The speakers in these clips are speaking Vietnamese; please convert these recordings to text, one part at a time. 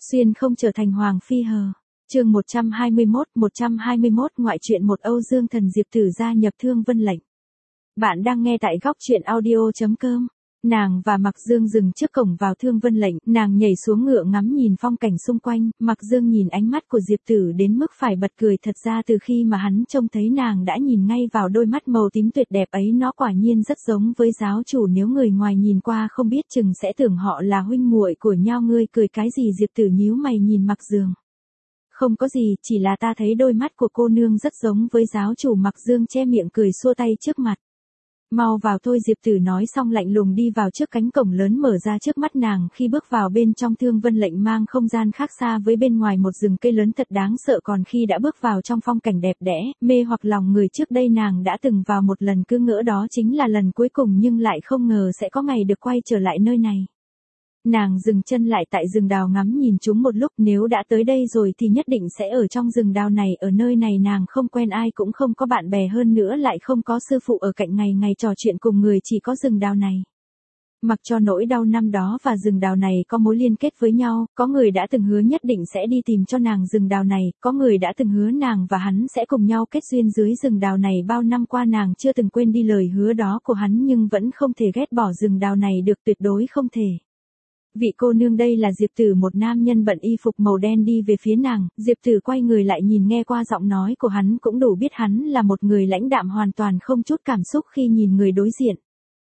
Xuyên không trở thành Hoàng Phi hờ. Chương 121 ngoại truyện một Âu Dương Thần Diệp Tử gia nhập Thương Vân Lệnh. Bạn đang nghe tại góc truyện audio.com. Nàng và Mạc Dương dừng trước cổng vào Thương Vân Lệnh, nàng nhảy xuống ngựa ngắm nhìn phong cảnh xung quanh, Mạc Dương nhìn ánh mắt của Diệp Tử đến mức phải bật cười, thật ra từ khi mà hắn trông thấy nàng đã nhìn ngay vào đôi mắt màu tím tuyệt đẹp ấy, nó quả nhiên rất giống với giáo chủ, nếu người ngoài nhìn qua không biết chừng sẽ tưởng họ là huynh muội của nhau. Ngươi cười cái gì? Diệp Tử nhíu mày nhìn Mạc Dương. Không có gì, chỉ là ta thấy đôi mắt của cô nương rất giống với giáo chủ. Mạc Dương che miệng cười xua tay trước mặt. Mau vào thôi, Diệp Tử nói xong lạnh lùng đi vào trước cánh cổng lớn mở ra trước mắt nàng. Khi bước vào bên trong, Thương Vân Lệnh mang không gian khác xa với bên ngoài, một rừng cây lớn thật đáng sợ, còn khi đã bước vào trong phong cảnh đẹp đẽ, mê hoặc lòng người, trước đây nàng đã từng vào một lần, cứ ngỡ đó chính là lần cuối cùng, nhưng lại không ngờ sẽ có ngày được quay trở lại nơi này. Nàng dừng chân lại tại rừng đào ngắm nhìn chúng một lúc, nếu đã tới đây rồi thì nhất định sẽ ở trong rừng đào này. Ở nơi này nàng không quen ai, cũng không có bạn bè, hơn nữa lại không có sư phụ ở cạnh ngày ngày trò chuyện cùng người, chỉ có rừng đào này. Mặc cho nỗi đau năm đó và rừng đào này có mối liên kết với nhau, có người đã từng hứa nhất định sẽ đi tìm cho nàng rừng đào này, có người đã từng hứa nàng và hắn sẽ cùng nhau kết duyên dưới rừng đào này. Bao năm qua nàng chưa từng quên đi lời hứa đó của hắn, nhưng vẫn không thể ghét bỏ rừng đào này được, tuyệt đối không thể. Vị cô nương đây là Diệp Tử. Một nam nhân bận y phục màu đen đi về phía nàng, Diệp Tử quay người lại nhìn, nghe qua giọng nói của hắn cũng đủ biết hắn là một người lãnh đạm, hoàn toàn không chút cảm xúc khi nhìn người đối diện.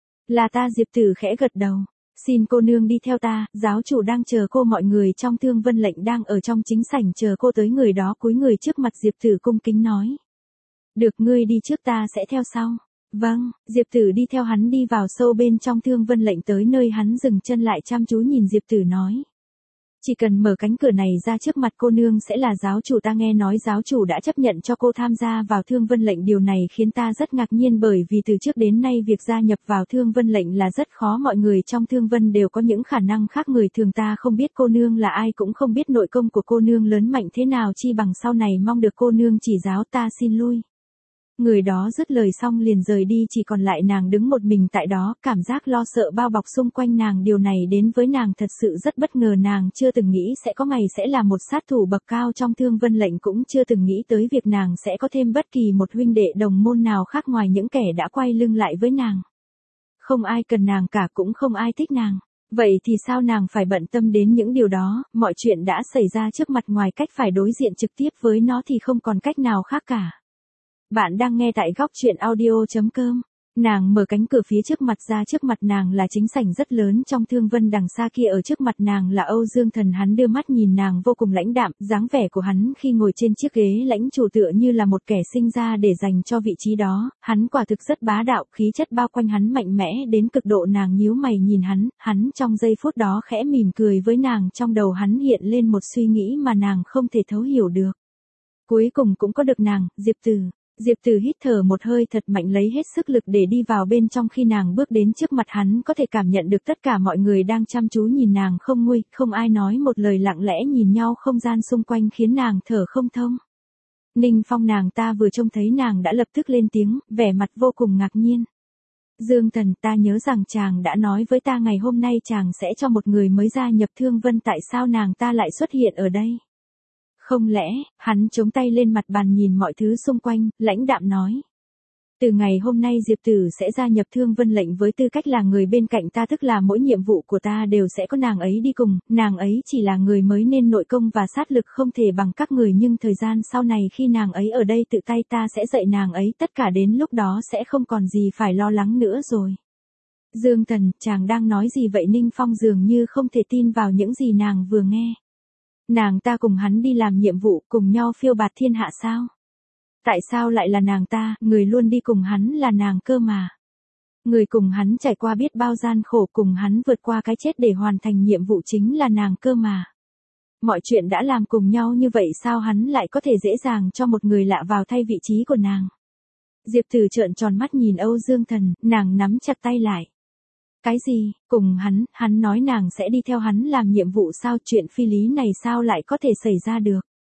Là ta. Diệp Tử khẽ gật đầu. Xin cô nương đi theo ta, giáo chủ đang chờ cô. Mọi người trong Thương Vân Lệnh đang ở trong chính sảnh chờ cô tới. Người đó cúi người trước mặt Diệp Tử cung kính nói. Được, ngươi đi trước, ta sẽ theo sau. Vâng. Diệp Tử đi theo hắn đi vào sâu bên trong Thương Vân Lệnh, tới nơi hắn dừng chân lại chăm chú nhìn Diệp Tử nói. Chỉ cần mở cánh cửa này ra, trước mặt cô nương sẽ là giáo chủ. Ta nghe nói giáo chủ đã chấp nhận cho cô tham gia vào Thương Vân Lệnh, điều này khiến ta rất ngạc nhiên, bởi vì từ trước đến nay việc gia nhập vào Thương Vân Lệnh là rất khó, mọi người trong Thương Vân đều có những khả năng khác người thường, ta không biết cô nương là ai, cũng không biết nội công của cô nương lớn mạnh thế nào, chi bằng sau này mong được cô nương chỉ giáo, ta xin lui. Người đó dứt lời xong liền rời đi, chỉ còn lại nàng đứng một mình tại đó, cảm giác lo sợ bao bọc xung quanh nàng. Điều này đến với nàng thật sự rất bất ngờ, nàng chưa từng nghĩ sẽ có ngày sẽ là một sát thủ bậc cao trong Thương Vân Lệnh, cũng chưa từng nghĩ tới việc nàng sẽ có thêm bất kỳ một huynh đệ đồng môn nào khác ngoài những kẻ đã quay lưng lại với nàng. Không ai cần nàng cả, cũng không ai thích nàng. Vậy thì sao nàng phải bận tâm đến những điều đó? Mọi chuyện đã xảy ra trước mặt, ngoài cách phải đối diện trực tiếp với nó thì không còn cách nào khác cả. Bạn đang nghe tại góc truyện audio.com. Nàng mở cánh cửa phía trước mặt ra, trước mặt nàng là chính sảnh rất lớn trong Thương Vân, đằng xa kia ở trước mặt nàng là Âu Dương Thần, hắn đưa mắt nhìn nàng vô cùng lãnh đạm, dáng vẻ của hắn khi ngồi trên chiếc ghế lãnh chủ tựa như là một kẻ sinh ra để dành cho vị trí đó, hắn quả thực rất bá đạo, khí chất bao quanh hắn mạnh mẽ đến cực độ. Nàng nhíu mày nhìn hắn trong giây phút đó khẽ mỉm cười với nàng, trong đầu hắn hiện lên một suy nghĩ mà nàng không thể thấu hiểu được. Cuối cùng cũng có được nàng, Diệp Tử. Diệp Tử hít thở một hơi thật mạnh, lấy hết sức lực để đi vào bên trong. Khi nàng bước đến trước mặt hắn, có thể cảm nhận được tất cả mọi người đang chăm chú nhìn nàng không nguôi, không ai nói một lời, lặng lẽ nhìn nhau. Không gian xung quanh khiến nàng thở không thông. Ninh Phong, nàng ta vừa trông thấy nàng đã lập tức lên tiếng, vẻ mặt vô cùng ngạc nhiên. Dương Thần, ta nhớ rằng chàng đã nói với ta ngày hôm nay chàng sẽ cho một người mới gia nhập Thương Vân, tại sao nàng ta lại xuất hiện ở đây? Không lẽ? Hắn chống tay lên mặt bàn nhìn mọi thứ xung quanh, lãnh đạm nói. Từ ngày hôm nay Diệp Tử sẽ gia nhập Thương Vân Lệnh với tư cách là người bên cạnh ta, tức là mỗi nhiệm vụ của ta đều sẽ có nàng ấy đi cùng. Nàng ấy chỉ là người mới nên nội công và sát lực không thể bằng các người, nhưng thời gian sau này khi nàng ấy ở đây tự tay ta sẽ dạy nàng ấy, tất cả đến lúc đó sẽ không còn gì phải lo lắng nữa rồi. Dương Thần, chàng đang nói gì vậy? Ninh Phong dường như không thể tin vào những gì nàng vừa nghe. Nàng ta cùng hắn đi làm nhiệm vụ, cùng nhau phiêu bạt thiên hạ sao? Tại sao lại là nàng ta? Người luôn đi cùng hắn là nàng cơ mà. Người cùng hắn trải qua biết bao gian khổ, cùng hắn vượt qua cái chết để hoàn thành nhiệm vụ chính là nàng cơ mà. Mọi chuyện đã làm cùng nhau như vậy, sao hắn lại có thể dễ dàng cho một người lạ vào thay vị trí của nàng? Diệp Tử trợn tròn mắt nhìn Âu Dương Thần, nàng nắm chặt tay lại. Cái gì? Cùng hắn nói nàng sẽ đi theo hắn làm nhiệm vụ sao? Chuyện phi lý này sao lại có thể xảy ra được?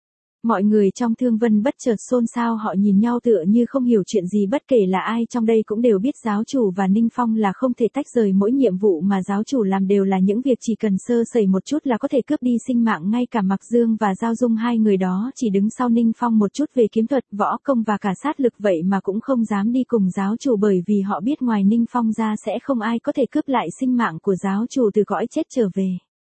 Mọi người trong Thương Vân bất chợt xôn xao, họ nhìn nhau tựa như không hiểu chuyện gì, bất kể là ai trong đây cũng đều biết giáo chủ và Ninh Phong là không thể tách rời, mỗi nhiệm vụ mà giáo chủ làm đều là những việc chỉ cần sơ sẩy một chút là có thể cướp đi sinh mạng, ngay cả Mạc Dương và Giao Dung, hai người đó chỉ đứng sau Ninh Phong một chút về kiếm thuật, võ công và cả sát lực vậy mà cũng không dám đi cùng giáo chủ, bởi vì họ biết ngoài Ninh Phong ra sẽ không ai có thể cướp lại sinh mạng của giáo chủ từ cõi chết trở về.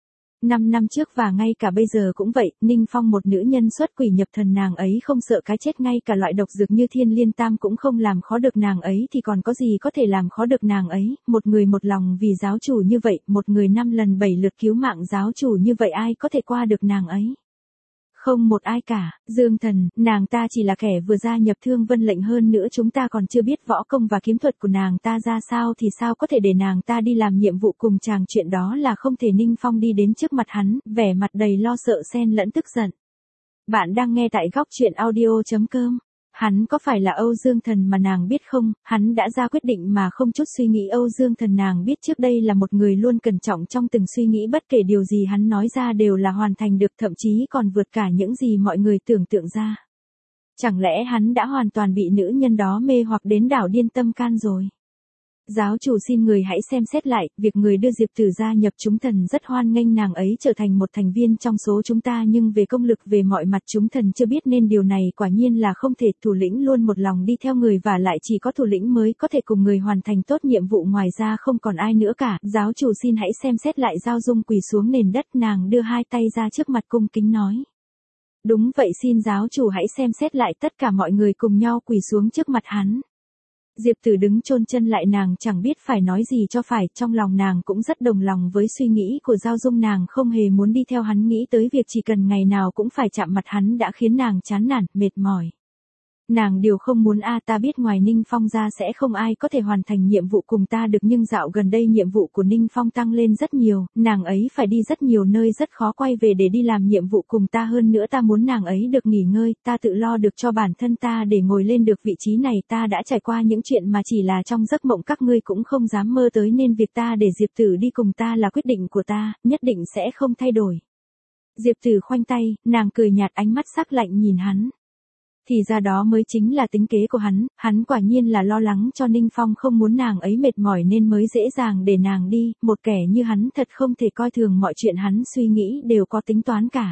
5 năm trước và ngay cả bây giờ cũng vậy, Ninh Phong một nữ nhân xuất quỷ nhập thần, nàng ấy không sợ cái chết, ngay cả loại độc dược như thiên liên tam cũng không làm khó được nàng ấy, thì còn có gì có thể làm khó được nàng ấy, một người một lòng vì giáo chủ như vậy, một người 5 lần 7 lượt cứu mạng giáo chủ như vậy, ai có thể qua được nàng ấy? Không một ai cả. Dương Thần, nàng ta chỉ là kẻ vừa gia nhập Thương Vân lệnh, hơn nữa chúng ta còn chưa biết võ công và kiếm thuật của nàng ta ra sao, thì sao có thể để nàng ta đi làm nhiệm vụ cùng chàng, chuyện đó là không thể. Ninh Phong đi đến trước mặt hắn, vẻ mặt đầy lo sợ xen lẫn tức giận. Bạn đang nghe tại góc truyện audio.com. Hắn có phải là Âu Dương Thần mà nàng biết không? Hắn đã ra quyết định mà không chút suy nghĩ. Âu Dương Thần nàng biết trước đây là một người luôn cẩn trọng trong từng suy nghĩ, bất kể điều gì hắn nói ra đều là hoàn thành được, thậm chí còn vượt cả những gì mọi người tưởng tượng ra. Chẳng lẽ hắn đã hoàn toàn bị nữ nhân đó mê hoặc đến đảo điên tâm can rồi? Giáo chủ xin người hãy xem xét lại, việc người đưa Diệp Tử gia nhập chúng thần rất hoan nghênh nàng ấy trở thành một thành viên trong số chúng ta, nhưng về công lực về mọi mặt chúng thần chưa biết, nên điều này quả nhiên là không thể. Thủ lĩnh luôn một lòng đi theo người, và lại chỉ có thủ lĩnh mới có thể cùng người hoàn thành tốt nhiệm vụ, ngoài ra không còn ai nữa cả. Giáo chủ xin hãy xem xét lại. Giao Dung quỳ xuống nền đất, nàng đưa hai tay ra trước mặt cung kính nói. Đúng vậy, xin giáo chủ hãy xem xét lại. Tất cả mọi người cùng nhau quỳ xuống trước mặt hắn. Diệp Tử đứng chôn chân lại, nàng chẳng biết phải nói gì cho phải, trong lòng nàng cũng rất đồng lòng với suy nghĩ của Giao Dung, nàng không hề muốn đi theo hắn, nghĩ tới việc chỉ cần ngày nào cũng phải chạm mặt hắn đã khiến nàng chán nản, mệt mỏi. Nàng điều không muốn ta biết ngoài Ninh Phong ra sẽ không ai có thể hoàn thành nhiệm vụ cùng ta được, nhưng dạo gần đây nhiệm vụ của Ninh Phong tăng lên rất nhiều, nàng ấy phải đi rất nhiều nơi, rất khó quay về để đi làm nhiệm vụ cùng ta, hơn nữa ta muốn nàng ấy được nghỉ ngơi, ta tự lo được cho bản thân ta để ngồi lên được vị trí này, ta đã trải qua những chuyện mà chỉ là trong giấc mộng các ngươi cũng không dám mơ tới, nên việc ta để Diệp Tử đi cùng ta là quyết định của ta, nhất định sẽ không thay đổi. Diệp Tử khoanh tay, nàng cười nhạt, ánh mắt sắc lạnh nhìn hắn. Thì ra đó mới chính là tính kế của hắn quả nhiên là lo lắng cho Ninh Phong, không muốn nàng ấy mệt mỏi nên mới dễ dàng để nàng đi, một kẻ như hắn thật không thể coi thường, mọi chuyện hắn suy nghĩ đều có tính toán cả.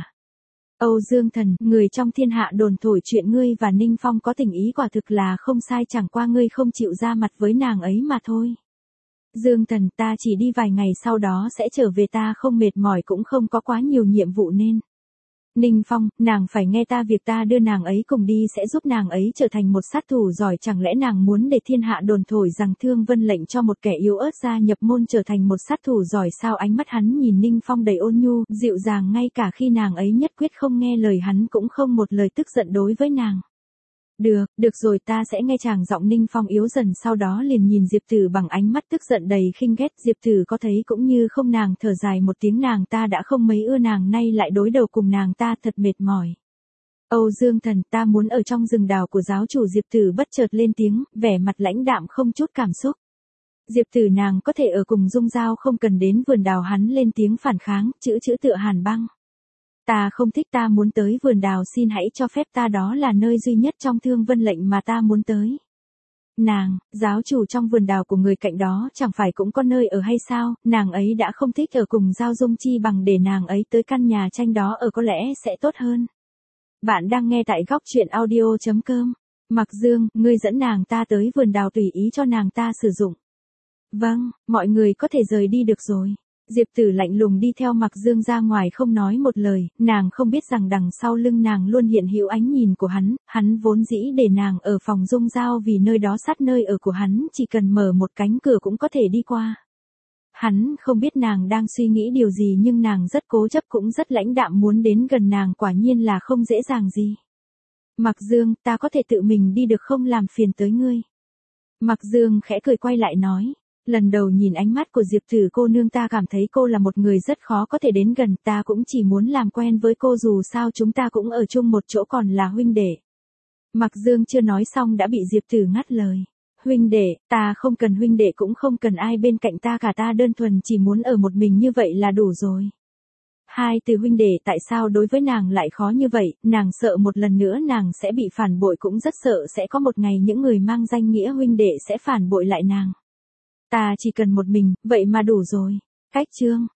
Âu Dương Thần, người trong thiên hạ đồn thổi chuyện ngươi và Ninh Phong có tình ý quả thực là không sai, chẳng qua ngươi không chịu ra mặt với nàng ấy mà thôi. Dương Thần, ta chỉ đi vài ngày sau đó sẽ trở về, ta không mệt mỏi cũng không có quá nhiều nhiệm vụ nên. Ninh Phong, nàng phải nghe ta, việc ta đưa nàng ấy cùng đi sẽ giúp nàng ấy trở thành một sát thủ giỏi, chẳng lẽ nàng muốn để thiên hạ đồn thổi rằng Thương Vân lệnh cho một kẻ yếu ớt gia nhập môn trở thành một sát thủ giỏi sao? Ánh mắt hắn nhìn Ninh Phong đầy ôn nhu, dịu dàng, ngay cả khi nàng ấy nhất quyết không nghe lời hắn cũng không một lời tức giận đối với nàng. Được rồi, ta sẽ nghe chàng. Giọng Ninh Phong yếu dần, sau đó liền nhìn Diệp Tử bằng ánh mắt tức giận đầy khinh ghét. Diệp Tử có thấy cũng như không, nàng thở dài một tiếng, nàng ta đã không mấy ưa nàng, nay lại đối đầu cùng nàng ta, thật mệt mỏi. Âu Dương Thần, ta muốn ở trong rừng đào của giáo chủ. Diệp Tử bất chợt lên tiếng, vẻ mặt lãnh đạm không chút cảm xúc. Diệp Tử, nàng có thể ở cùng Dung Giao, không cần đến vườn đào. Hắn lên tiếng phản kháng, chữ tựa hàn băng. Ta không thích, ta muốn tới vườn đào, xin hãy cho phép ta, đó là nơi duy nhất trong Thương Vân lệnh mà ta muốn tới. Nàng, giáo chủ, trong vườn đào của người cạnh đó chẳng phải cũng có nơi ở hay sao? Nàng ấy đã không thích ở cùng Giao Dung, chi bằng để nàng ấy tới căn nhà tranh đó ở, có lẽ sẽ tốt hơn. Bạn đang nghe tại góc truyện audio.com. Mạc Dương, ngươi dẫn nàng ta tới vườn đào tùy ý cho nàng ta sử dụng. Vâng, mọi người có thể rời đi được rồi. Diệp Tử lạnh lùng đi theo Mạc Dương ra ngoài, không nói một lời, nàng không biết rằng đằng sau lưng nàng luôn hiện hữu ánh nhìn của hắn vốn dĩ để nàng ở phòng Dung Giao vì nơi đó sát nơi ở của hắn, chỉ cần mở một cánh cửa cũng có thể đi qua. Hắn không biết nàng đang suy nghĩ điều gì, nhưng nàng rất cố chấp cũng rất lãnh đạm, muốn đến gần nàng quả nhiên là không dễ dàng gì. Mạc Dương, ta có thể tự mình đi được không, làm phiền tới ngươi. Mạc Dương khẽ cười quay lại nói. Lần đầu nhìn ánh mắt của Diệp Tử cô nương, ta cảm thấy cô là một người rất khó có thể đến gần, ta cũng chỉ muốn làm quen với cô, dù sao chúng ta cũng ở chung một chỗ, còn là huynh đệ. Mạc Dương chưa nói xong đã bị Diệp Tử ngắt lời. Huynh đệ, ta không cần huynh đệ, cũng không cần ai bên cạnh ta cả, ta đơn thuần chỉ muốn ở một mình như vậy là đủ rồi. Hai từ huynh đệ tại sao đối với nàng lại khó như vậy, nàng sợ một lần nữa nàng sẽ bị phản bội, cũng rất sợ sẽ có một ngày những người mang danh nghĩa huynh đệ sẽ phản bội lại nàng. Ta chỉ cần một mình, vậy mà đủ rồi. Cách chương